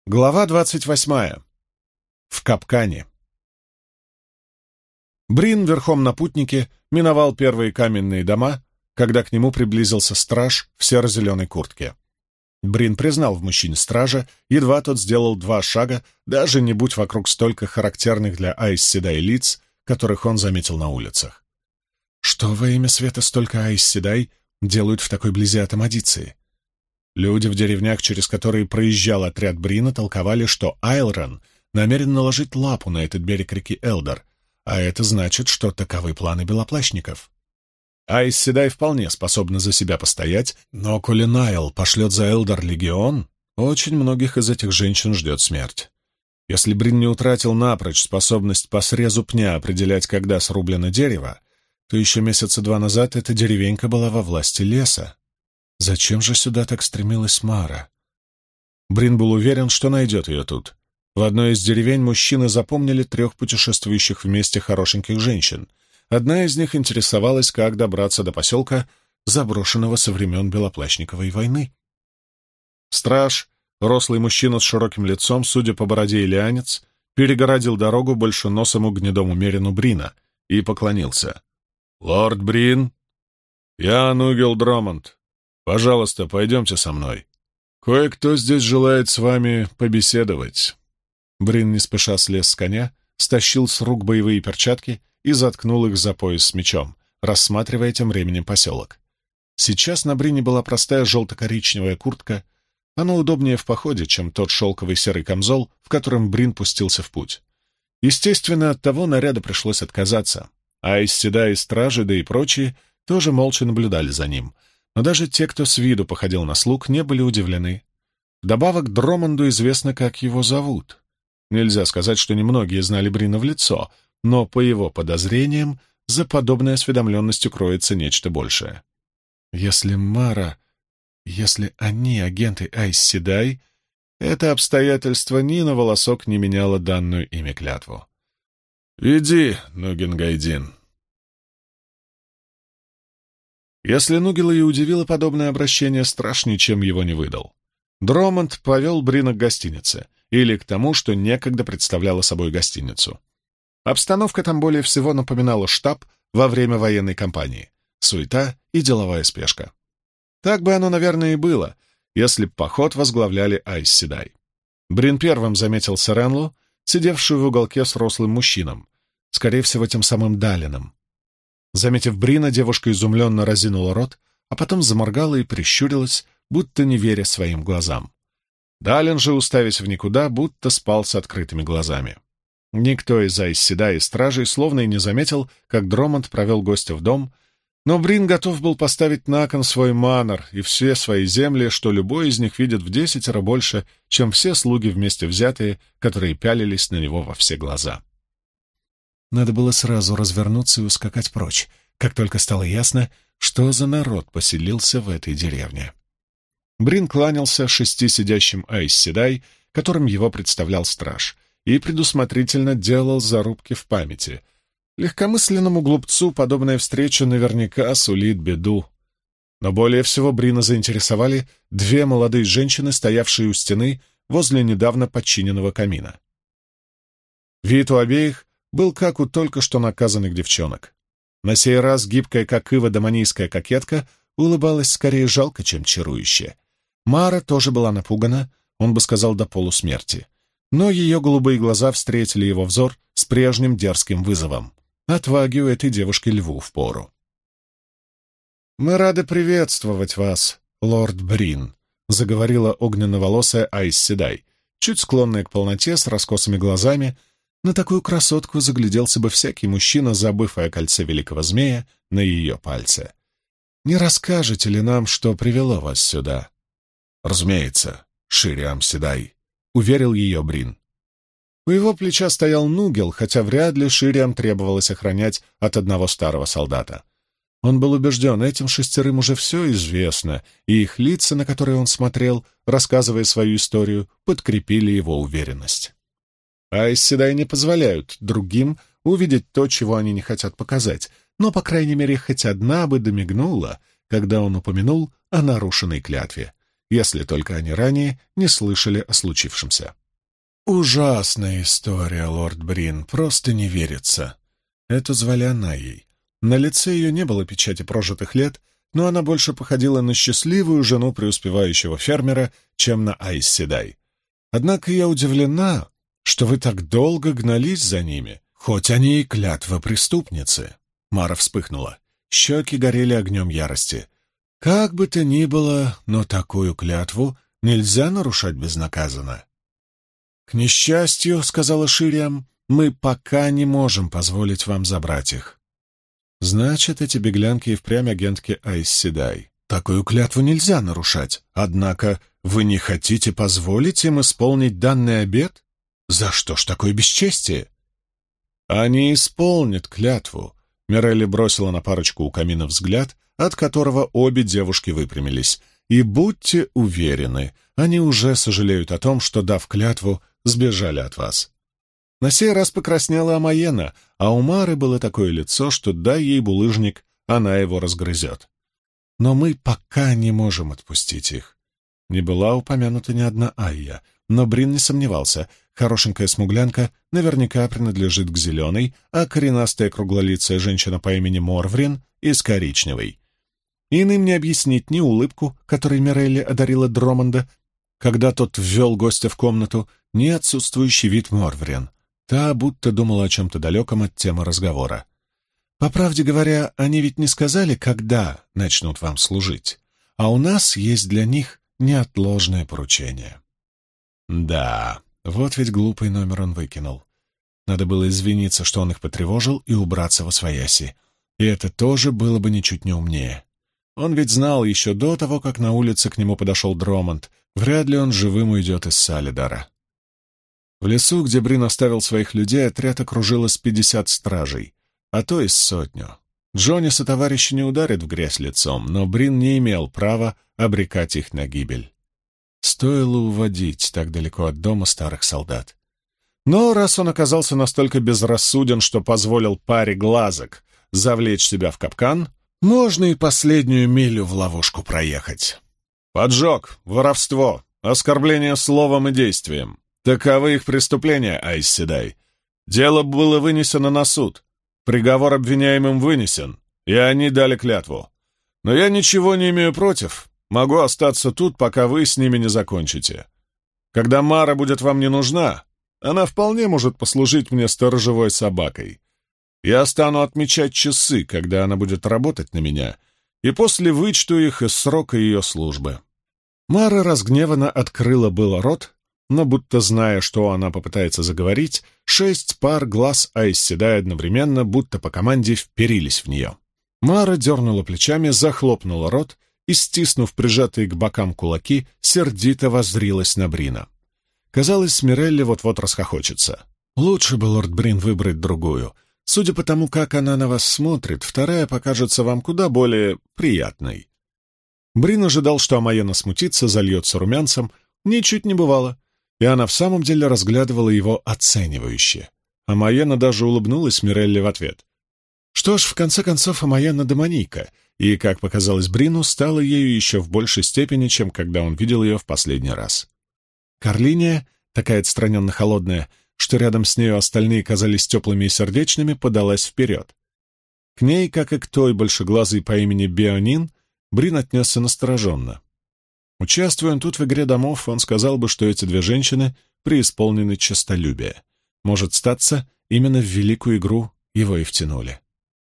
Глава 28. В капкане. Брин верхом на путнике миновал первые каменные дома, когда к нему приблизился страж в серо-зеленой куртке. Брин признал в мужчине стража, едва тот сделал 2 шага, даже не будь вокруг столько характерных для Айс Седай лиц, которых он заметил на улицах. Что во имя света столько Айс Седай делают в такой близи от Амадиции? Люди в деревнях, через которые проезжал отряд Брина, толковали, что Айлрон намерен наложить лапу на этот берег реки Элдор, а это значит, что таковы планы белоплащников. Айс Седай вполне способна за себя постоять, но коли Найл пошлет за Элдор легион, очень многих из этих женщин ждет смерть. Если Брин не утратил напрочь способность по срезу пня определять, когда срублено дерево, то еще месяца 2 назад эта деревенька была во власти леса. Зачем же сюда так стремилась Мара? Брин был уверен, что найдет ее тут. В одной из деревень мужчины запомнили 3 путешествующих вместе хорошеньких женщин. Одна из них интересовалась, как добраться до поселка, заброшенного со времен Белоплащниковой войны. Страж, рослый мужчина с широким лицом, судя по бороде и лианец, перегородил дорогу большеносому гнедому мерину Брина и поклонился. «Лорд Брин, я Нугел Дромонд. Пожалуйста, пойдемте со мной. Кое-кто здесь желает с вами побеседовать». Брин не спеша слез с коня, стащил с рук боевые перчатки и заткнул их за пояс с мечом, рассматривая тем временем поселок. Сейчас на Брине была простая желто-коричневая куртка. Она удобнее в походе, чем тот шелковый серый камзол, в котором Брин пустился в путь. Естественно, от того наряда пришлось отказаться. Айс Седай и стражи, да и прочие, тоже молча наблюдали за ним. Но даже те, кто с виду походил на слуг, не были удивлены. Вдобавок Дромонду известно, как его зовут. Нельзя сказать, что немногие знали Брина в лицо, но, по его подозрениям, за подобной осведомленностью кроется нечто большее. Если они агенты Айс Седай, это обстоятельство ни на волосок не меняло данную ими клятву. «Веди, Нуген Гайдин». Если Нугела и удивило подобное обращение, страж ничем его не выдал. Дромонд повел Брина к гостинице, или к тому, что некогда представляло собой гостиницу. Обстановка там более всего напоминала штаб во время военной кампании. Суета и деловая спешка. Так бы оно, наверное, и было, если б поход возглавляли Айс Седай. Брин первым заметил Серенлу, сидевшую в уголке с рослым мужчином, скорее всего, тем самым Далином. Заметив Брина, девушка изумленно разинула рот, а потом заморгала и прищурилась, будто не веря своим глазам. Далин же, уставясь в никуда, будто спал с открытыми глазами. Никто из Айс Седай и стражей словно и не заметил, как Дромонд провел гостя в дом, но Брин готов был поставить на кон свой манор и все свои земли, что любой из них видит в 10 раз больше, чем все слуги вместе взятые, которые пялились на него во все глаза. Надо было сразу развернуться и ускакать прочь, как только стало ясно, что за народ поселился в этой деревне. Брин кланялся 6 сидящим Айс Седай, которым его представлял страж, и предусмотрительно делал зарубки в памяти. Легкомысленному глупцу подобная встреча наверняка сулит беду. Но более всего Брина заинтересовали 2 молодые женщины, стоявшие у стены возле недавно подчиненного камина. Вид у обеих был как у только что наказанных девчонок. На сей раз гибкая, как ива, домонийская кокетка улыбалась скорее жалко, чем чарующе. Мара тоже была напугана, он бы сказал, до полусмерти. Но ее голубые глаза встретили его взор с прежним дерзким вызовом. Отваги у этой девушки льву впору. «Мы рады приветствовать вас, лорд Брин», — заговорила огненно-волосая Айс Седай, чуть склонная к полноте, с раскосыми глазами. На такую красотку загляделся бы всякий мужчина, забыв о кольце великого змея на ее пальце. «Не расскажете ли нам, что привело вас сюда?» «Разумеется, Шириам Седай», — уверил ее Брин. У его плеча стоял Нугел, хотя вряд ли Шириам требовалось охранять от одного старого солдата. Он был убежден, этим 6 уже все известно, и их лица, на которые он смотрел, рассказывая свою историю, подкрепили его уверенность. Айс Седай не позволяют другим увидеть то, чего они не хотят показать, но, по крайней мере, хоть одна бы домигнула, когда он упомянул о нарушенной клятве, если только они ранее не слышали о случившемся. «Ужасная история, лорд Брин, просто не верится». Это звали Анаей. На лице ее не было печати прожитых лет, но она больше походила на счастливую жену преуспевающего фермера, чем на Айс Седай. Однако я удивлена, что вы так долго гнались за ними, хоть они и клятва преступницы. Мара вспыхнула. Щеки горели огнем ярости. Как бы то ни было, но такую клятву нельзя нарушать безнаказанно. «К несчастью, — сказала Шириам, — мы пока не можем позволить вам забрать их». «Значит, эти беглянки и впрямь агентки Айс Седай. Такую клятву нельзя нарушать. Однако вы не хотите позволить им исполнить данный обет? За что ж такое бесчестие?» «Они исполнят клятву», — Мирелли бросила на парочку у камина взгляд, от которого обе девушки выпрямились. «И будьте уверены, они уже сожалеют о том, что, дав клятву, сбежали от вас». На сей раз покраснела Амаена, а у Мары было такое лицо, что дай ей булыжник, она его разгрызет. «Но мы пока не можем отпустить их». Не была упомянута ни одна Айя, но Брин не сомневался. Хорошенькая смуглянка наверняка принадлежит к зеленой, а коренастая круглолицая женщина по имени Морврин — из коричневой. Иным не объяснить ни улыбку, которой Мирелли одарила Дромонда, когда тот ввел гостя в комнату, ни отсутствующий вид Морврин. Та будто думала о чем-то далеком от темы разговора. По правде говоря, они ведь не сказали, когда начнут вам служить, а у нас есть для них неотложное поручение. Да, вот ведь глупый номер он выкинул. Надо было извиниться, что он их потревожил, и убраться восвояси. И это тоже было бы ничуть не умнее. Он ведь знал еще до того, как на улице к нему подошел Дромонд, вряд ли он живым уйдет из Салидара. В лесу, где Брин оставил своих людей, отряд окружило с 50 стражей, а то и с 100. Джонис и товарищи не ударят в грязь лицом, но Брин не имел права обрекать их на гибель. Стоило уводить так далеко от дома старых солдат. Но раз он оказался настолько безрассуден, что позволил паре глазок завлечь себя в капкан, можно и последнюю милю в ловушку проехать. Поджог, воровство, оскорбление словом и действием. Таковы их преступления, Айс Седай. Дело было вынесено на суд. Приговор обвиняемым вынесен, и они дали клятву. Но я ничего не имею против. Могу остаться тут, пока вы с ними не закончите. Когда Мара будет вам не нужна, она вполне может послужить мне сторожевой собакой. Я стану отмечать часы, когда она будет работать на меня, и после вычту их из срока ее службы». Мара разгневанно открыла было рот, но, будто зная, что она попытается заговорить, 6 пар глаз Айс Седай одновременно, будто по команде, вперились в нее. Мара дернула плечами, захлопнула рот и, стиснув прижатые к бокам кулаки, сердито воззрилась на Брина. Казалось, Мирелли вот-вот расхохочется. «Лучше бы, лорд Брин, выбрать другую. Судя по тому, как она на вас смотрит, вторая покажется вам куда более приятной». Брин ожидал, что Амаена смутится, зальется румянцем. Ничуть не бывало. И она в самом деле разглядывала его оценивающе. Амаена даже улыбнулась Мирелли в ответ. Что ж, в конце концов, Амаена демонийка, и, как показалось Брину, стала ею еще в большей степени, чем когда он видел ее в последний раз. Карлиния, такая отстраненно холодная, что рядом с нею остальные казались теплыми и сердечными, подалась вперед. К ней, как и к той большеглазой по имени Беонин, Брин отнесся настороженно. Участвуя тут в игре домов, он сказал бы, что эти две женщины преисполнены честолюбия. Может статься, именно в великую игру его и втянули.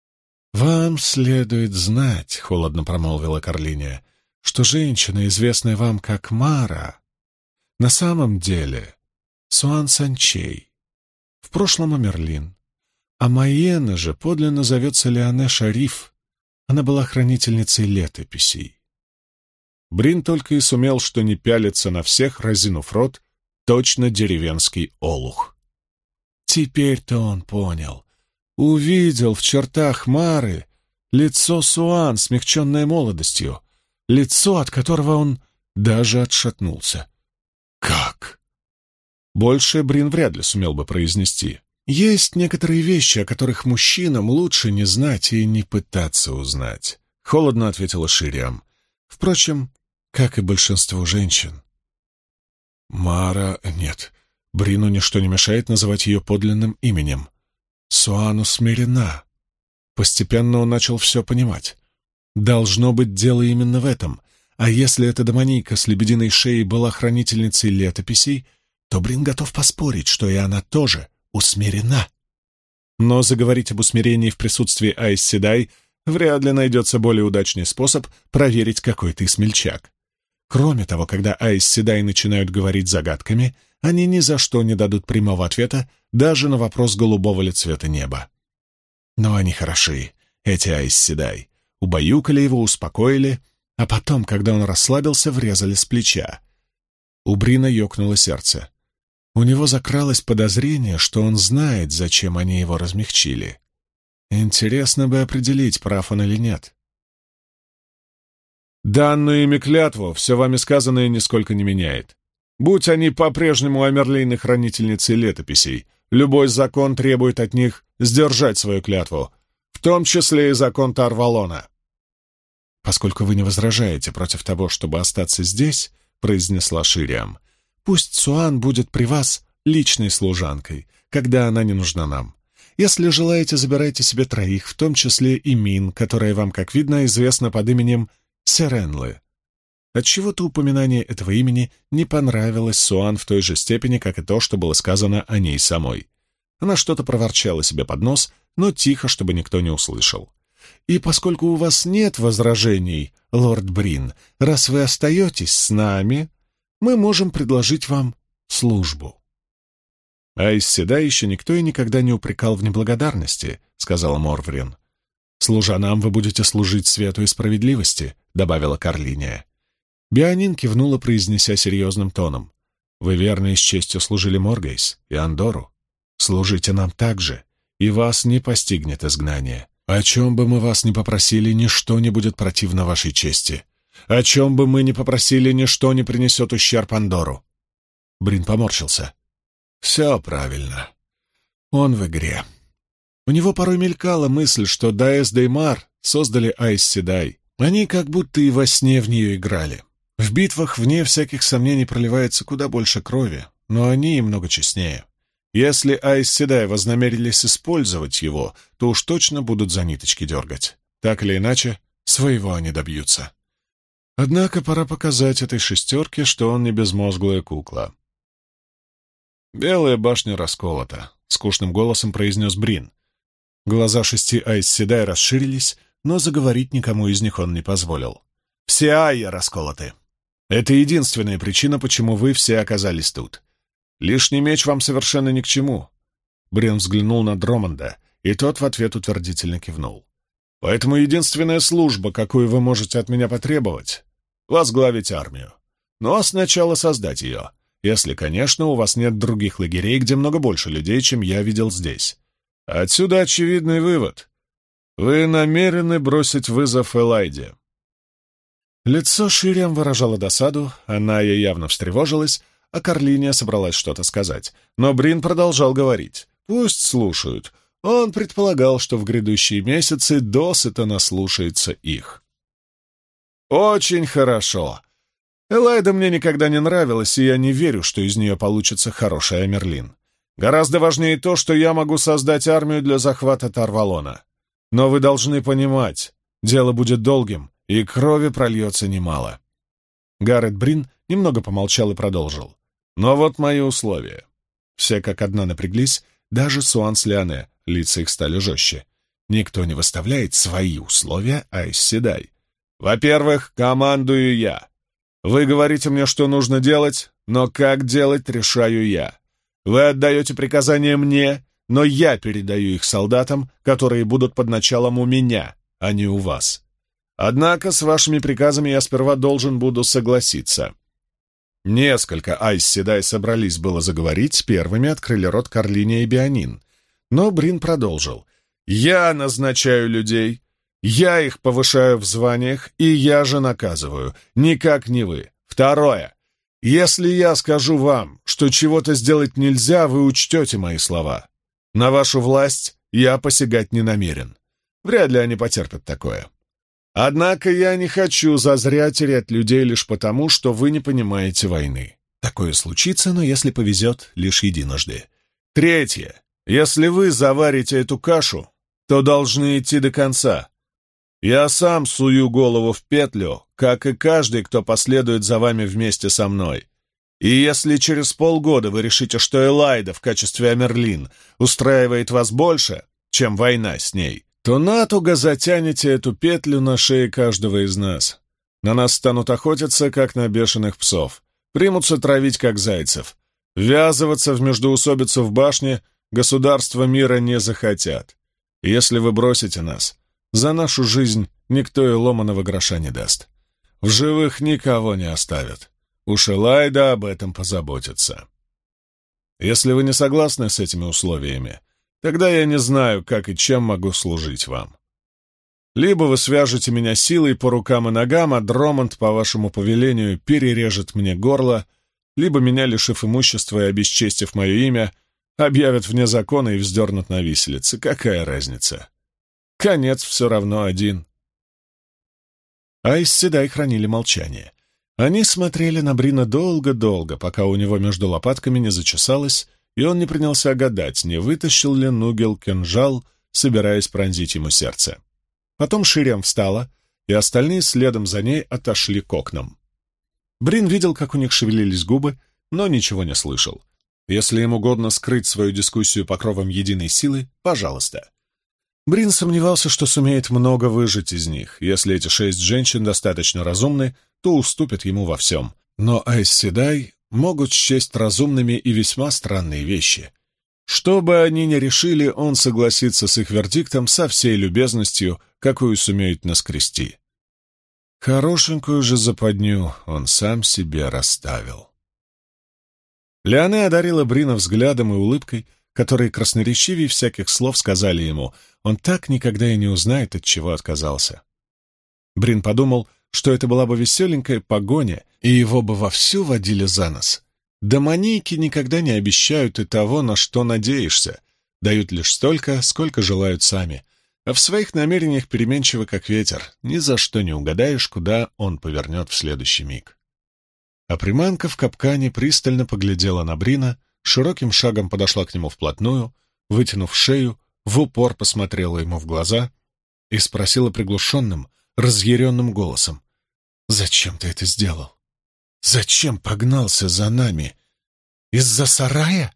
«Вам следует знать, — холодно промолвила Карлиния, — что женщина, известная вам как Мара, на самом деле Суан Санчей, в прошлом Амерлин, а Майена же подлинно зовется Леоне Шариф, она была хранительницей летописей». Брин только и сумел, что не пялиться на всех, разинув рот, точно деревенский олух. Теперь-то он понял. Увидел в чертах Мары лицо Суан, смягченное молодостью, лицо, от которого он даже отшатнулся. «Как?» Больше Брин вряд ли сумел бы произнести. Есть некоторые вещи, о которых мужчинам лучше не знать и не пытаться узнать, — холодно ответила Шириам. Впрочем, как и большинство женщин. Мара... Нет, Брину ничто не мешает называть ее подлинным именем. Суан усмирена. Постепенно он начал все понимать. Должно быть дело именно в этом. А если эта домонийка с лебединой шеей была хранительницей летописей, то Брин готов поспорить, что и она тоже усмирена. Но заговорить об усмирении в присутствии Айс Седай вряд ли найдется более удачный способ проверить, какой ты смельчак. Кроме того, когда Айс Седай начинают говорить загадками, они ни за что не дадут прямого ответа даже на вопрос голубого ли цвета неба. Но они хороши, эти Айс Седай. Убаюкали его, успокоили, а потом, когда он расслабился, врезали с плеча. У Брина ёкнуло сердце. У него закралось подозрение, что он знает, зачем они его размягчили. Интересно бы определить, прав он или нет. «Данную ими клятву все вами сказанное нисколько не меняет. Будь они по-прежнему Амерлейны хранительницы летописей, любой закон требует от них сдержать свою клятву, в том числе и закон Тарвалона». «Поскольку вы не возражаете против того, чтобы остаться здесь, — произнесла Шириам, — пусть Суан будет при вас личной служанкой, когда она не нужна нам. Если желаете, забирайте себе 3, в том числе и Мин, которая вам, как видно, известна под именем Серенлы». Отчего-то упоминание этого имени не понравилось Суан в той же степени, как и то, что было сказано о ней самой. Она что-то проворчала себе под нос, но тихо, чтобы никто не услышал. «И поскольку у вас нет возражений, лорд Брин, раз вы остаетесь с нами, мы можем предложить вам службу». «А из седа еще никто и никогда не упрекал в неблагодарности», — сказала Морврин. «Служа нам, вы будете служить свету и справедливости», — добавила Карлиния. Бианин кивнула, произнеся серьезным тоном. «Вы верно и с честью служили Моргейс и Андору. Служите нам так же, и вас не постигнет изгнание. О чем бы мы вас ни попросили, ничто не будет противно вашей чести. О чем бы мы ни попросили, ничто не принесет ущерб Андору». Брин поморщился. «Все правильно. Он в игре». У него порой мелькала мысль, что Даэс Деймар создали Айс Седай. Они как будто и во сне в нее играли. В битвах, вне всяких сомнений, проливается куда больше крови, но они и много честнее. Если Айс Седай вознамерились использовать его, то уж точно будут за ниточки дергать. Так или иначе, своего они добьются. Однако пора показать этой 6, что он не безмозглая кукла. «Белая башня расколота», — скучным голосом произнес Брин. Глаза 6 Айс Седай расширились, но заговорить никому из них он не позволил. «Все Айя расколоты. Это единственная причина, почему вы все оказались тут. Лишний меч вам совершенно ни к чему». Брин взглянул на Дроманда, и тот в ответ утвердительно кивнул. «Поэтому единственная служба, какую вы можете от меня потребовать — возглавить армию. Но сначала создать ее, если, конечно, у вас нет других лагерей, где много больше людей, чем я видел здесь. Отсюда очевидный вывод. Вы намерены бросить вызов Элайде». Лицо Шириам выражало досаду, она ей явно встревожилась, а Карлиния собралась что-то сказать. Но Брин продолжал говорить. Пусть слушают. Он предполагал, что в грядущие месяцы досыта наслушается их. «Очень хорошо. Элайда мне никогда не нравилась, и я не верю, что из нее получится хороший Амерлин. Гораздо важнее то, что я могу создать армию для захвата Тарвалона. Но вы должны понимать, дело будет долгим, и крови прольется немало». Гаррет Брин немного помолчал и продолжил. «Но вот мои условия». Все как одна напряглись, даже Суан с Лиане, лица их стали жестче. Никто не выставляет свои условия Айс Седай. «Во-первых, командую я. Вы говорите мне, что нужно делать, но как делать, решаю я. Вы отдаете приказания мне, но я передаю их солдатам, которые будут под началом у меня, а не у вас. Однако с вашими приказами я сперва должен буду согласиться». Несколько Айс Седай собрались было заговорить, первыми открыли рот Карлиния и Бианин. Но Брин продолжил. «Я назначаю людей, я их повышаю в званиях, и я же наказываю, никак не вы. Второе. Если я скажу вам, что чего-то сделать нельзя, вы учтете мои слова. На вашу власть я посягать не намерен. Вряд ли они потерпят такое. Однако я не хочу зазря терять людей лишь потому, что вы не понимаете войны. Такое случится, но если повезет, лишь единожды. Третье. Если вы заварите эту кашу, то должны идти до конца. Я сам сую голову в петлю, как и каждый, кто последует за вами вместе со мной. И если через полгода вы решите, что Элайда в качестве Амерлин устраивает вас больше, чем война с ней, то натуго затянете эту петлю на шее каждого из нас. На нас станут охотиться, как на бешеных псов, примутся травить, как зайцев. Ввязываться в междоусобицу в башне государства мира не захотят. И если вы бросите нас, за нашу жизнь никто и ломаного гроша не даст. В живых никого не оставят. Уж Элайда об этом позаботится. Если вы не согласны с этими условиями, тогда я не знаю, как и чем могу служить вам. Либо вы свяжете меня силой по рукам и ногам, а Дромонд, по вашему повелению, перережет мне горло, либо меня, лишив имущества и обесчестив мое имя, объявят вне закона и вздернут на виселице. Какая разница? Конец все равно один. Айс Седай хранили молчание. Они смотрели на Брина долго-долго, пока у него между лопатками не зачесалось, и он не принялся гадать, не вытащил ли Нугел кинжал, собираясь пронзить ему сердце. Потом Шириам встала, и остальные следом за ней отошли к окнам. Брин видел, как у них шевелились губы, но ничего не слышал. Если им угодно скрыть свою дискуссию покровом единой силы, пожалуйста. Брин сомневался, что сумеет много выжать из них. Если эти 6 женщин достаточно разумны, то уступят ему во всем. Но Айс Седай могут счесть разумными и весьма странные вещи. Что бы они ни решили, он согласится с их вердиктом со всей любезностью, какую сумеют наскрести. Хорошенькую же западню он сам себе расставил. Леоне одарила Брина взглядом и улыбкой, которые красноречивее всяких слов сказали ему. Он так никогда и не узнает, от чего отказался. Брин подумал, что это была бы веселенькая погоня, и его бы вовсю водили за нос. Демонийки никогда не обещают и того, на что надеешься, дают лишь столько, сколько желают сами, а в своих намерениях переменчивы, как ветер, ни за что не угадаешь, куда он повернет в следующий миг. А приманка в капкане пристально поглядела на Брина, широким шагом подошла к нему вплотную, вытянув шею, в упор посмотрела ему в глаза и спросила приглушенным, разъяренным голосом: «Зачем ты это сделал? Зачем погнался за нами? Из-за сарая?»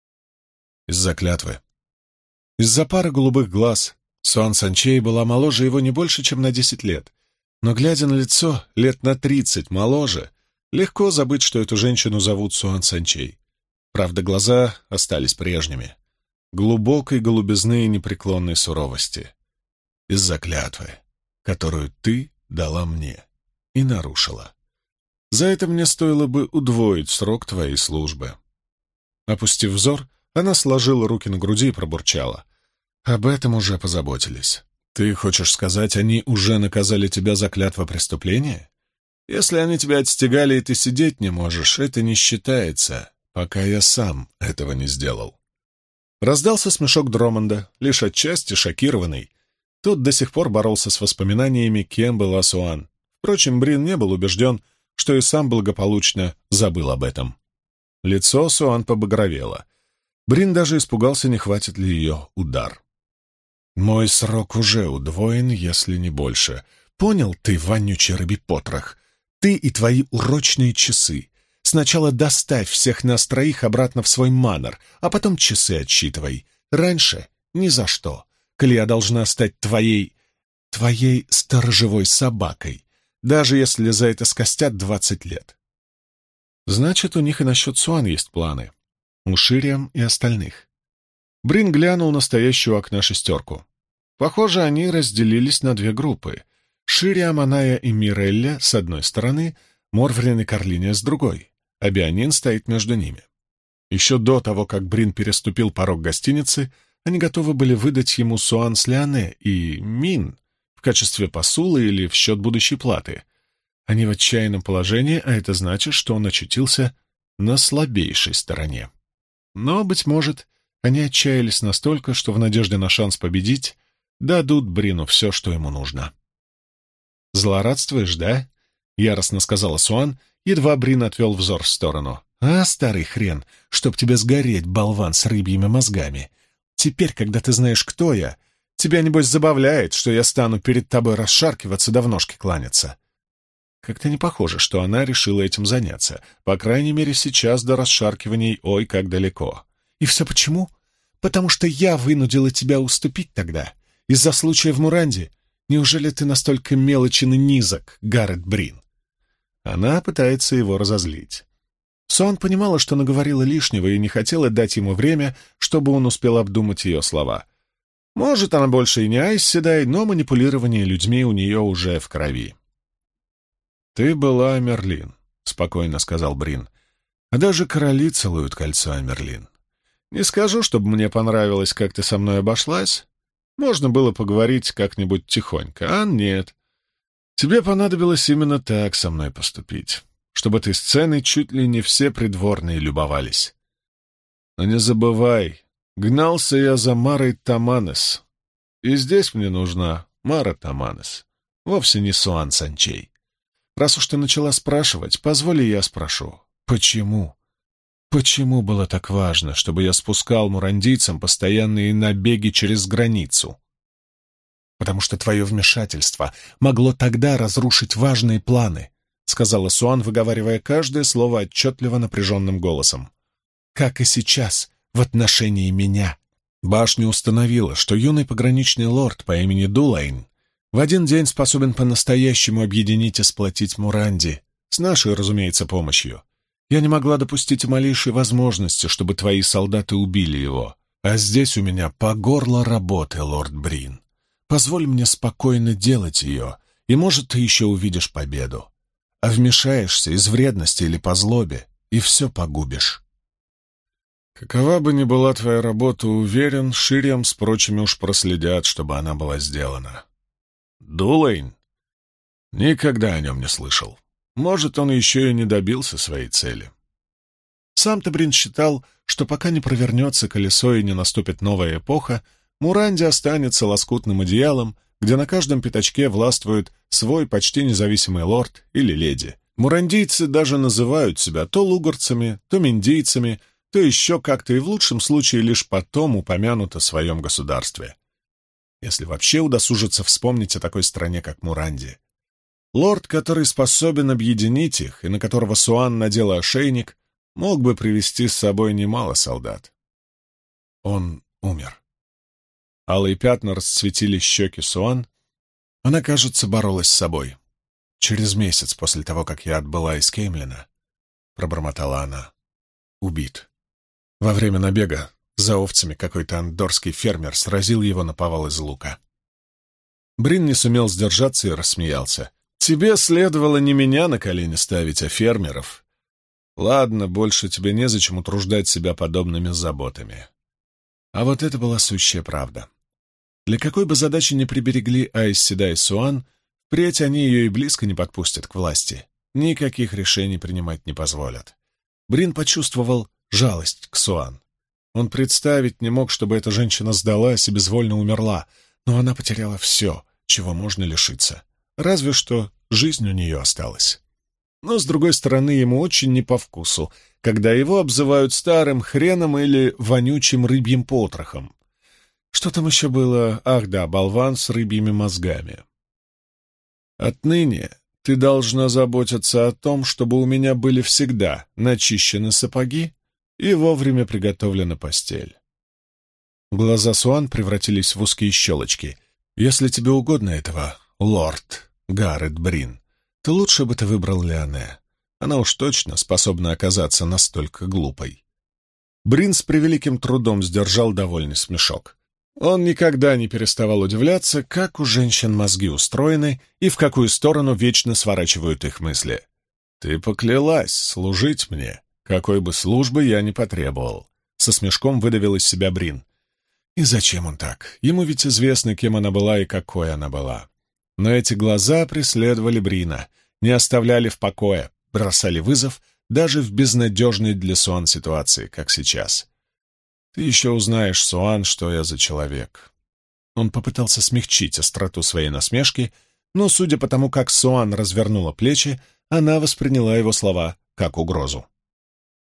«Из-за клятвы. Из-за пары голубых глаз. Суан Санчей была моложе его не больше, чем на 10 лет. Но, глядя на лицо, лет на 30 моложе, легко забыть, что эту женщину зовут Суан Санчей. Правда, глаза остались прежними. Глубокой голубизны и непреклонной суровости. Из-за клятвы, которую ты дала мне и нарушила. За это мне стоило бы удвоить срок твоей службы». Опустив взор, она сложила руки на груди и пробурчала: «Об этом уже позаботились. Ты хочешь сказать, они уже наказали тебя за клятвопреступление? Если они тебя отстегали, и ты сидеть не можешь, это не считается, пока я сам этого не сделал». Раздался смешок Дромонда, лишь отчасти шокированный. Тот до сих пор боролся с воспоминаниями, кем была Суан. Впрочем, Брин не был убежден, что и сам благополучно забыл об этом. Лицо Суан побагровело. Брин даже испугался, не хватит ли ее удар. «Мой срок уже удвоен, если не больше. Понял ты, вонючий рыбий потрох? Ты и твои урочные часы. Сначала доставь всех нас троих обратно в свой манор, а потом часы отсчитывай. Раньше ни за что. Коли я должна стать твоей сторожевой собакой, даже если за это скостят 20 лет». Значит, у них и насчет Суан есть планы. У Шириам и остальных. Брин глянул на стоящую у окна шестерку. Похоже, они разделились на 2 группы. Шириам, Аная и Мирелля с одной стороны, Морврин и Карлиния с другой. А Беонин стоит между ними. Еще до того, как Брин переступил порог гостиницы, они готовы были выдать ему Суан с Леоне и Мин в качестве посула или в счет будущей платы. Они в отчаянном положении, а это значит, что он очутился на слабейшей стороне. Но, быть может, они отчаялись настолько, что в надежде на шанс победить дадут Брину все, что ему нужно. «Злорадствуешь, да?» — яростно сказала Суан, едва Брин отвел взор в сторону. А, старый хрен, чтоб тебе сгореть, болван с рыбьими мозгами. Теперь, когда ты знаешь, кто я, тебя, небось, забавляет, что я стану перед тобой расшаркиваться да в ножки кланяться. Как-то не похоже, что она решила этим заняться. По крайней мере, сейчас до расшаркиваний ой как далеко. И все почему? Потому что я вынудила тебя уступить тогда. Из-за случая в Муранде. Неужели ты настолько мелочен и низок, Гаррет Брин? Она пытается его разозлить. Суан понимала, что наговорила лишнего, и не хотела дать ему время, чтобы он успел обдумать ее слова. Может, она больше и не Айс Седай, но манипулирование людьми у нее уже в крови. «Ты была Амерлин», — спокойно сказал Брин. «А даже короли целуют кольцо, Амерлин. Не скажу, чтобы мне понравилось, как ты со мной обошлась. Можно было поговорить как-нибудь тихонько, а нет. Тебе понадобилось именно так со мной поступить, чтобы этой сценой чуть ли не все придворные любовались. Но не забывай, гнался я за Марой Таманес, и здесь мне нужна Мара Таманес, вовсе не Суан Санчей. Раз уж ты начала спрашивать, позволь, я спрошу. Почему? Почему было так важно, чтобы я спускал мурандийцам постоянные набеги через границу? Потому что твое вмешательство могло тогда разрушить важные планы, сказала Суан, выговаривая каждое слово отчетливо напряженным голосом. Как и сейчас в отношении меня. Башня установила, что юный пограничный лорд по имени Дулайн в один день способен по-настоящему объединить и сплотить Муранди, с нашей, разумеется, помощью. Я не могла допустить и малейшей возможности, чтобы твои солдаты убили его. А здесь у меня по горло работы, лорд Брин. Позволь мне спокойно делать ее, и, может, ты еще увидишь победу. А вмешаешься из вредности или по злобе, и все погубишь. Какова бы ни была твоя работа, уверен, Шириам с прочими уж проследят, чтобы она была сделана. Дулайн? Никогда о нем не слышал. Может, он еще и не добился своей цели. Сам-то Брин считал, что пока не провернется колесо и не наступит новая эпоха, Муранди останется лоскутным одеялом, где на каждом пятачке властвует свой почти независимый лорд или леди. Мурандийцы даже называют себя то лугарцами, то миндийцами, то еще как-то, и в лучшем случае лишь потом упомянут о своем государстве. Если вообще удосужиться вспомнить о такой стране, как Муранди. Лорд, который способен объединить их, и на которого Суан надела ошейник, мог бы привести с собой немало солдат. Он умер. Алые пятна расцветили щеки Суан. Она, кажется, боролась с собой. Через месяц после того, как я отбыла из Кеймлина, пробормотала она. Убит. Во время набега за овцами какой-то андорский фермер сразил его наповал из лука. Брин не сумел сдержаться и рассмеялся. «Тебе следовало не меня на колени ставить, а фермеров. Ладно, больше тебе незачем утруждать себя подобными заботами». А вот это была сущая правда. Для какой бы задачи ни приберегли Айс Седай и Суан, впредь они ее и близко не подпустят к власти. Никаких решений принимать не позволят. Брин почувствовал жалость к Суан. Он представить не мог, чтобы эта женщина сдалась и безвольно умерла, но она потеряла все, чего можно лишиться. Разве что жизнь у нее осталась. Но, с другой стороны, ему очень не по вкусу, когда его обзывают старым хреном или вонючим рыбьим потрохом. Что там еще было? Ах да, болван с рыбьими мозгами. Отныне ты должна заботиться о том, чтобы у меня были всегда начищены сапоги и вовремя приготовлена постель. Глаза Суан превратились в узкие щелочки. Если тебе угодно этого, лорд Гаррет Брин, то лучше бы ты выбрал Леоне. Она уж точно способна оказаться настолько глупой. Брин с превеликим трудом сдержал довольный смешок. Он никогда не переставал удивляться, как у женщин мозги устроены и в какую сторону вечно сворачивают их мысли. «Ты поклялась служить мне, какой бы службы я ни потребовал», — со смешком выдавил из себя Брин. И зачем он так? Ему ведь известно, кем она была и какой она была. Но эти глаза преследовали Брина, не оставляли в покое, бросали вызов даже в безнадежной для Суан ситуации, как сейчас. «Ты еще узнаешь, Суан, что я за человек». Он попытался смягчить остроту своей насмешки, но, судя по тому, как Суан развернула плечи, она восприняла его слова как угрозу.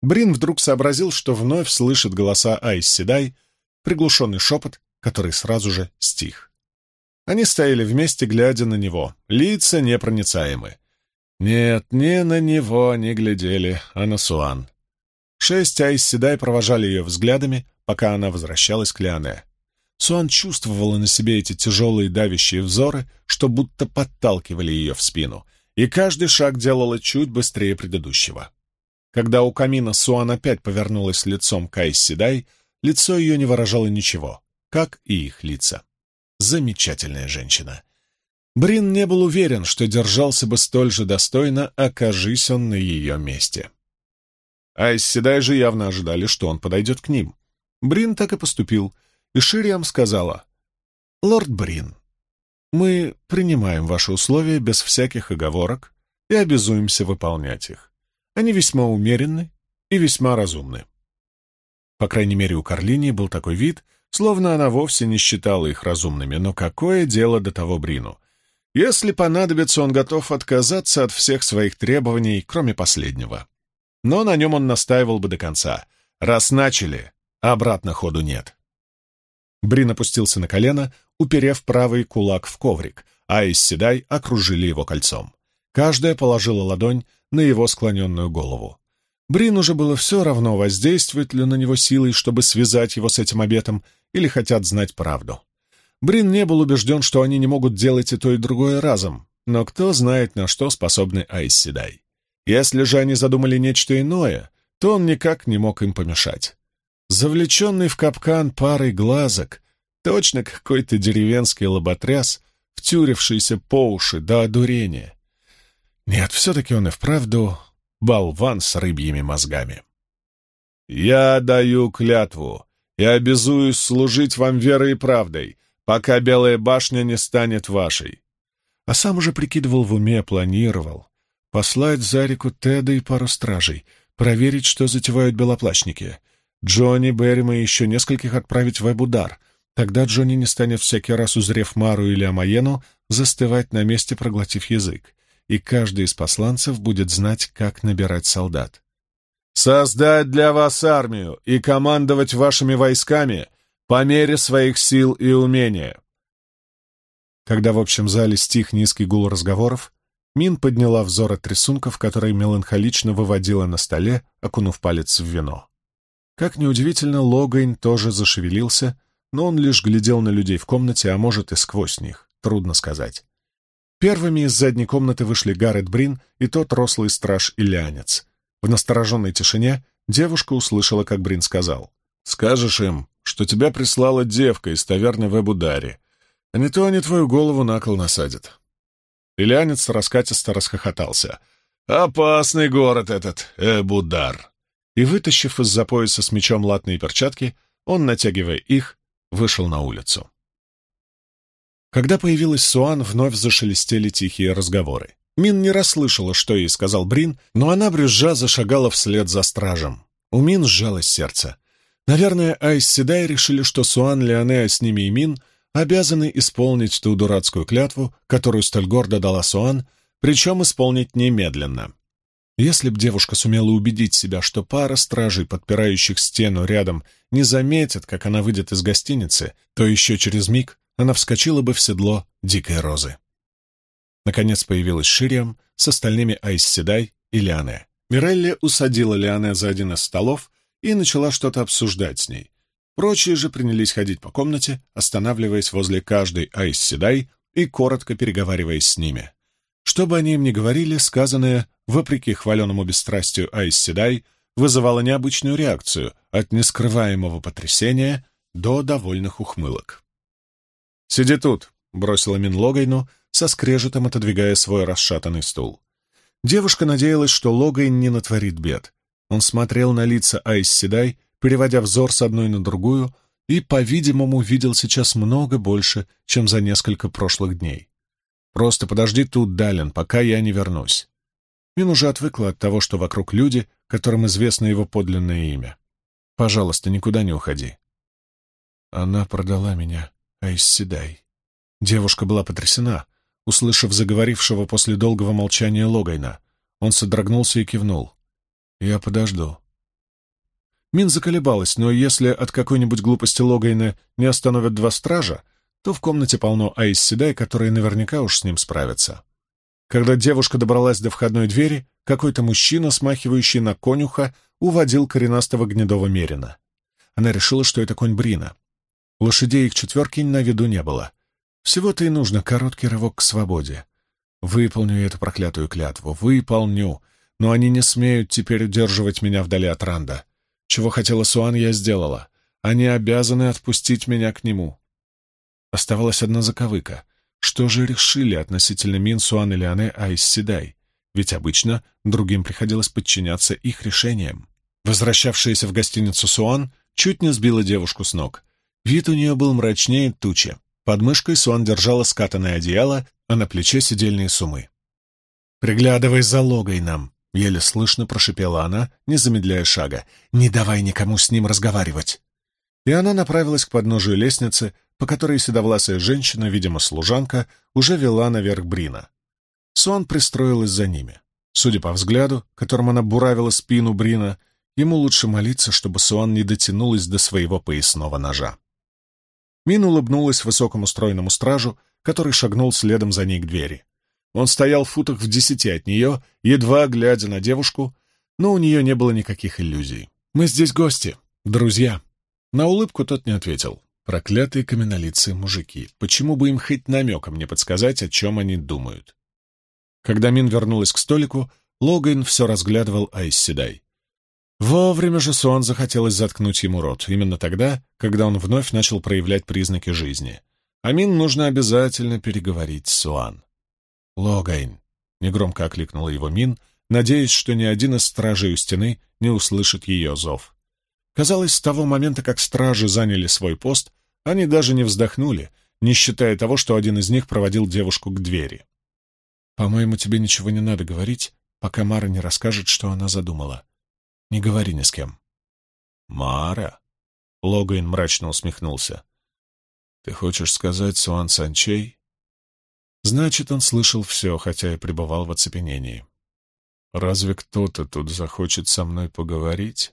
Брин вдруг сообразил, что вновь слышит голоса Айс Седай, приглушенный шепот, который сразу же стих. Они стояли вместе, глядя на него, лица непроницаемы. Нет, не на него они глядели, а на Суан. 6 Айс Седай провожали ее взглядами, пока она возвращалась к Лиане. Суан чувствовала на себе эти тяжелые давящие взоры, что будто подталкивали ее в спину, и каждый шаг делала чуть быстрее предыдущего. Когда у камина Суан опять повернулась лицом к Айс Седай, лицо ее не выражало ничего, как и их лица. Замечательная женщина. Брин не был уверен, что держался бы столь же достойно, окажись он на ее месте. Айс Седай же явно ожидали, что он подойдет к ним. Брин так и поступил, и Шириам сказала: «Лорд Брин, мы принимаем ваши условия без всяких оговорок и обязуемся выполнять их. Они весьма умеренны и весьма разумны». По крайней мере, у Карлинии был такой вид, словно она вовсе не считала их разумными, но какое дело до того Брину? Если понадобится, он готов отказаться от всех своих требований, кроме последнего. Но на нем он настаивал бы до конца. Раз начали, обратно ходу нет. Брин опустился на колено, уперев правый кулак в коврик, а Айс Седай окружили его кольцом. Каждая положила ладонь на его склоненную голову. Брин уже было все равно, воздействует ли на него силой, чтобы связать его с этим обетом, или хотят знать правду. Брин не был убежден, что они не могут делать и то, и другое разом, но кто знает, на что способны Айс Седай. Если же они задумали нечто иное, то он никак не мог им помешать. Завлеченный в капкан парой глазок, точно какой-то деревенский лоботряс, втюрившийся по уши до одурения. Нет, все-таки он и вправду болван с рыбьими мозгами. «Я даю клятву и обязуюсь служить вам верой и правдой, пока Белая башня не станет вашей». А сам уже прикидывал в уме, планировал послать за реку Теда и пару стражей, проверить, что затевают белоплащники. Джонни, Беррима и еще нескольких отправить в Эбудар. Тогда Джонни не станет всякий раз, узрев Мару или Амаену, застывать на месте, проглотив язык. И каждый из посланцев будет знать, как набирать солдат. «Создать для вас армию и командовать вашими войсками по мере своих сил и умения». Когда в общем зале стих низкий гул разговоров, Мин подняла взор от рисунков, которые меланхолично выводила на столе, окунув палец в вино. Как неудивительно, Логайн тоже зашевелился, но он лишь глядел на людей в комнате, а может и сквозь них, трудно сказать. Первыми из задней комнаты вышли Гаррет Брин и тот рослый страж-ильянец. В настороженной тишине девушка услышала, как Брин сказал: «Скажешь им, что тебя прислала девка из таверны в Эбударе, а не то они твою голову на кол насадят». Ильянец раскатисто расхохотался. «Опасный город этот, Эбудар!» И, вытащив из-за пояса с мечом латные перчатки, он, натягивая их, вышел на улицу. Когда появилась Суан, вновь зашелестели тихие разговоры. Мин не расслышала, что ей сказал Брин, но она, брюзжа, зашагала вслед за стражем. У Мин сжалось сердце. Наверное, Айс Седай решили, что Суан, Лиане, а с ними и Мин обязаны исполнить ту дурацкую клятву, которую столь гордо дала Суан, причем исполнить немедленно. Если б девушка сумела убедить себя, что пара стражей, подпирающих стену рядом, не заметит, как она выйдет из гостиницы, то еще через миг она вскочила бы в седло дикой розы. Наконец появилась Шириам с остальными Айс Седай и Лиане. Мирелли усадила Лиане за один из столов и начала что-то обсуждать с ней. Прочие же принялись ходить по комнате, останавливаясь возле каждой Айс Седай и коротко переговариваясь с ними. Что бы они им ни говорили, сказанное, вопреки хваленому бесстрастию Айс Седай, вызывало необычную реакцию от нескрываемого потрясения до довольных ухмылок. «Сиди тут», — бросила Мин Логайну, со скрежетом отодвигая свой расшатанный стул. Девушка надеялась, что Логайн не натворит бед. Он смотрел на лица Айс Седай, переводя взор с одной на другую, и, по-видимому, видел сейчас много больше, чем за несколько прошлых дней. «Просто подожди тут, Далин, пока я не вернусь». Мин уже отвыкла от того, что вокруг люди, которым известно его подлинное имя. «Пожалуйста, никуда не уходи». «Она продала меня, Айс Седай». Девушка была потрясена, услышав заговорившего после долгого молчания Логайна. Он содрогнулся и кивнул. «Я подожду. Мин заколебалась, но если от какой-нибудь глупости Логайна не остановят два стража, то в комнате полно Айс Седай, которые наверняка уж с ним справятся. Когда девушка добралась до входной двери, какой-то мужчина, смахивающий на конюха, уводил коренастого гнедого мерина. Она решила, что это конь Брина. Лошадей их четверки на виду не было. Всего-то и нужно короткий рывок к свободе. Выполню эту проклятую клятву, выполню, но они не смеют теперь удерживать меня вдали от Ранда. Чего хотела Суан, я сделала. Они обязаны отпустить меня к нему. Оставалась одна заковыка. Что же решили относительно Мин, Суан и Лиане Айс Седай? Ведь обычно другим приходилось подчиняться их решениям. Возвращавшаяся в гостиницу Суан чуть не сбила девушку с ног. Вид у нее был мрачнее тучи. Под мышкой Суан держала скатанное одеяло, а на плече сидельные суммы. «Приглядывай за Логайном», — еле слышно прошипела она, не замедляя шага. «Не давай никому с ним разговаривать». И она направилась к подножию лестницы, по которой седовласая женщина, видимо, служанка, уже вела наверх Брина. Суан пристроилась за ними. Судя по взгляду, которым она буравила спину Брина, ему лучше молиться, чтобы Суан не дотянулась до своего поясного ножа. Мин улыбнулась высокому стройному стражу, который шагнул следом за ней к двери. Он стоял в футах в 10 от нее, едва глядя на девушку, но у нее не было никаких иллюзий. «Мы здесь гости, друзья». На улыбку тот не ответил. Проклятые каменнолицые мужики. Почему бы им хоть намеком не подсказать, о чем они думают? Когда Мин вернулась к столику, Логайн все разглядывал Айс Седай. Вовремя же Суан захотелось заткнуть ему рот, именно тогда, когда он вновь начал проявлять признаки жизни. А Мин нужно обязательно переговорить с Суан. «Логайн», — негромко окликнула его Мин, надеясь, что ни один из стражей у стены не услышит ее зов. Казалось, с того момента, как стражи заняли свой пост, они даже не вздохнули, не считая того, что один из них проводил девушку к двери. «По-моему, тебе ничего не надо говорить, пока Мара не расскажет, что она задумала. Не говори ни с кем». «Мара?» — Логайн мрачно усмехнулся. «Ты хочешь сказать Суан Санчей?» Значит, он слышал все, хотя и пребывал в оцепенении. «Разве кто-то тут захочет со мной поговорить?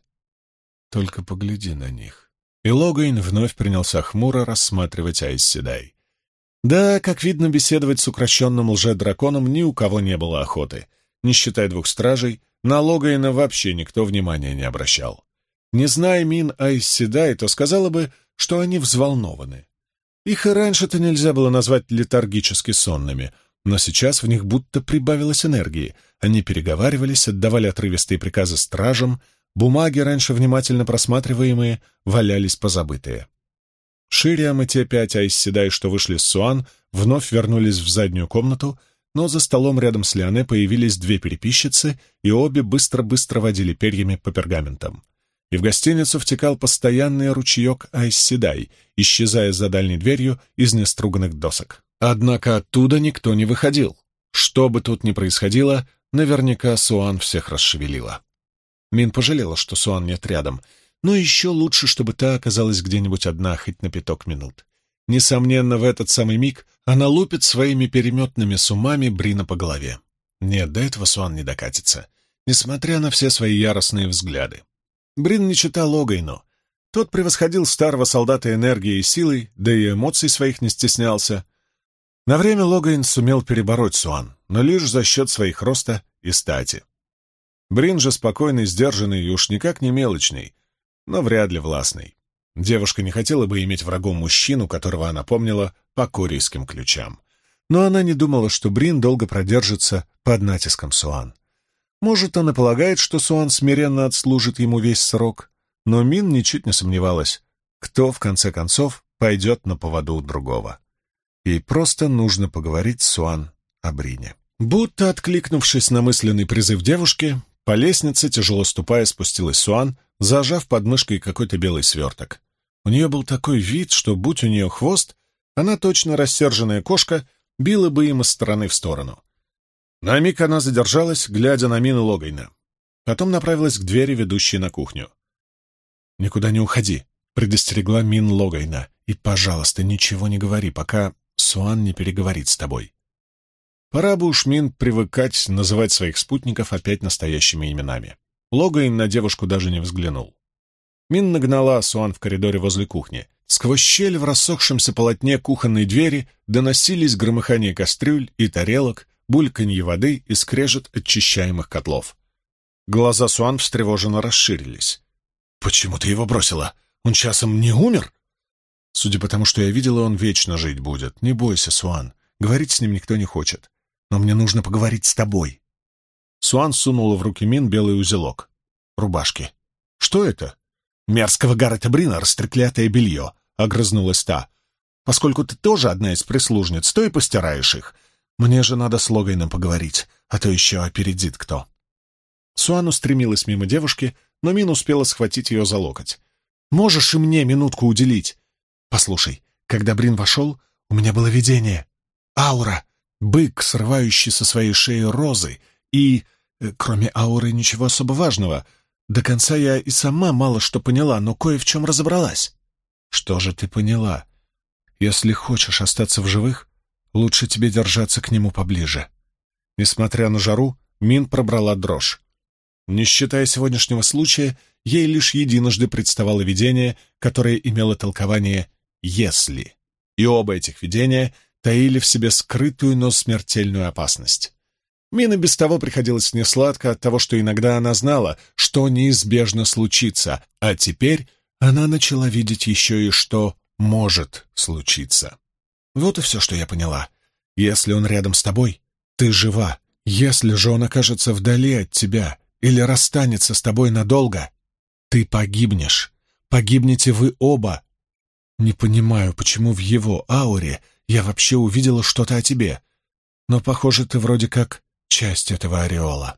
Только погляди на них». И Логайн вновь принялся хмуро рассматривать Айс Седай. Да, как видно, беседовать с укращенным лже-драконом ни у кого не было охоты. Не считая двух стражей, на Логайна вообще никто внимания не обращал. Не зная Мин Айс Седай, то сказала бы, что они взволнованы. Их и раньше-то нельзя было назвать летаргически сонными, но сейчас в них будто прибавилось энергии. Они переговаривались, отдавали отрывистые приказы стражам, бумаги, раньше внимательно просматриваемые, валялись позабытые. Шириам и те 5 Айс Седай, что вышли с Суан, вновь вернулись в заднюю комнату, но за столом рядом с Лиане появились 2 переписчицы, и обе быстро-быстро водили перьями по пергаментам. И в гостиницу втекал постоянный ручеек Айс Седай, исчезая за дальней дверью из неструганных досок. Однако оттуда никто не выходил. Что бы тут ни происходило, наверняка Суан всех расшевелила. Мин пожалела, что Суан нет рядом, но еще лучше, чтобы та оказалась где-нибудь одна хоть на 5 минут. Несомненно, в этот самый миг она лупит своими переметными суммами Брина по голове. Нет, до этого Суан не докатится, несмотря на все свои яростные взгляды. Брин не читал Логайну. Тот превосходил старого солдата энергией и силой, да и эмоций своих не стеснялся. На время Логайн сумел перебороть Суан, но лишь за счет своих роста и стати. Брин же спокойный, сдержанный и уж никак не мелочный, но вряд ли властный. Девушка не хотела бы иметь врагом мужчину, которого она помнила по корейским ключам. Но она не думала, что Брин долго продержится под натиском Суан. Может, он и полагает, что Суан смиренно отслужит ему весь срок, но Мин ничуть не сомневалась, кто, в конце концов, пойдет на поводу у другого. Ей просто нужно поговорить с Суан о Брине. Будто откликнувшись на мысленный призыв девушки, по лестнице, тяжело ступая, спустилась Суан, зажав под мышкой какой-то белый сверток. У нее был такой вид, что, будь у нее хвост, она, точно рассерженная кошка, била бы им из стороны в сторону. На миг она задержалась, глядя на Мин и Логайна. Потом направилась к двери, ведущей на кухню. «Никуда не уходи», — предостерегла Мин Логайна. «И, пожалуйста, ничего не говори, пока Суан не переговорит с тобой». Пора бы уж Мин привыкать называть своих спутников опять настоящими именами. Логайн на девушку даже не взглянул. Мин нагнала Суан в коридоре возле кухни. Сквозь щель в рассохшемся полотне кухонной двери доносились громыхание кастрюль и тарелок, бульканье воды и скрежет очищаемых котлов. Глаза Суан встревоженно расширились. «Почему ты его бросила? Он часом не умер?» «Судя по тому, что я видела, он вечно жить будет. Не бойся, Суан. Говорить с ним никто не хочет. Но мне нужно поговорить с тобой». Суан сунула в руки Мин белый узелок. «Рубашки». «Что это?» «Мерзкого Гаррета Брина растреклятое белье», — огрызнулась та. «Поскольку ты тоже одна из прислужниц, то и постираешь их. Мне же надо с Логайном поговорить, а то еще опередит кто». Суан устремилась мимо девушки, но Мин успела схватить ее за локоть. «Можешь и мне минутку уделить? Послушай, когда Брин вошел, у меня было видение. Аура, бык, срывающий со своей шеи розы, и, кроме ауры, ничего особо важного. До конца я и сама мало что поняла, но кое в чем разобралась». «Что же ты поняла? Если хочешь остаться в живых, лучше тебе держаться к нему поближе». Несмотря на жару, Мин пробрала дрожь. Не считая сегодняшнего случая, ей лишь единожды представало видение, которое имело толкование «если». И оба этих видения таили в себе скрытую, но смертельную опасность. Мин и без того приходилось несладко от того, что иногда она знала, что неизбежно случится, а теперь она начала видеть еще и что может случиться. Вот и все, что я поняла. Если он рядом с тобой, ты жива. Если же он окажется вдали от тебя или расстанется с тобой надолго, ты погибнешь. Погибнете вы оба. Не понимаю, почему в его ауре я вообще увидела что-то о тебе, но, похоже, ты вроде как часть этого ореола.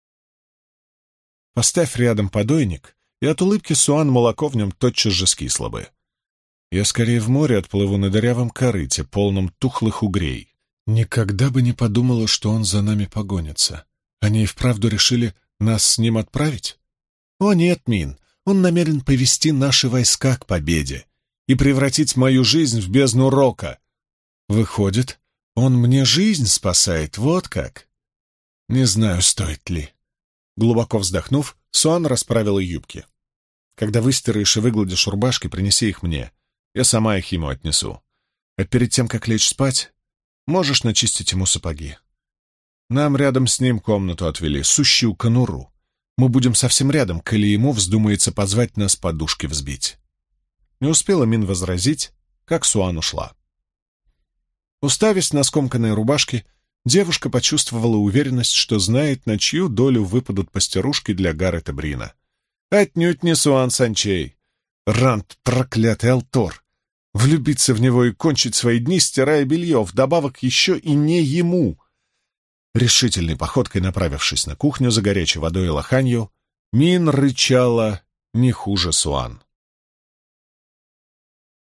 Поставь рядом подойник, и от улыбки Суан молоко в нем тотчас же скисло бы. Я скорее в море отплыву на дырявом корыте, полном тухлых угрей. Никогда бы не подумала, что он за нами погонится. Они и вправду решили нас с ним отправить? О нет, Мин, он намерен повести наши войска к победе и превратить мою жизнь в бездну рока. Выходит, он мне жизнь спасает, вот как? Не знаю, стоит ли. Глубоко вздохнув, Суан расправила юбки. Когда выстираешь и выгладишь рубашки, принеси их мне. Я сама их ему отнесу. А перед тем, как лечь спать, можешь начистить ему сапоги. Нам рядом с ним комнату отвели, сущую конуру. Мы будем совсем рядом, коли ему вздумается позвать нас подушки взбить. Не успела Мин возразить, как Суан ушла. Уставясь на скомканные рубашки, девушка почувствовала уверенность, что знает, на чью долю выпадут постирушки для Гаррета Брина. Отнюдь не Суан Санчей. Рант, проклятый Алтор. Влюбиться в него и кончить свои дни, стирая белье, вдобавок еще и не ему. Решительной походкой направившись на кухню за горячей водой и лоханью, Мин рычала не хуже Суан.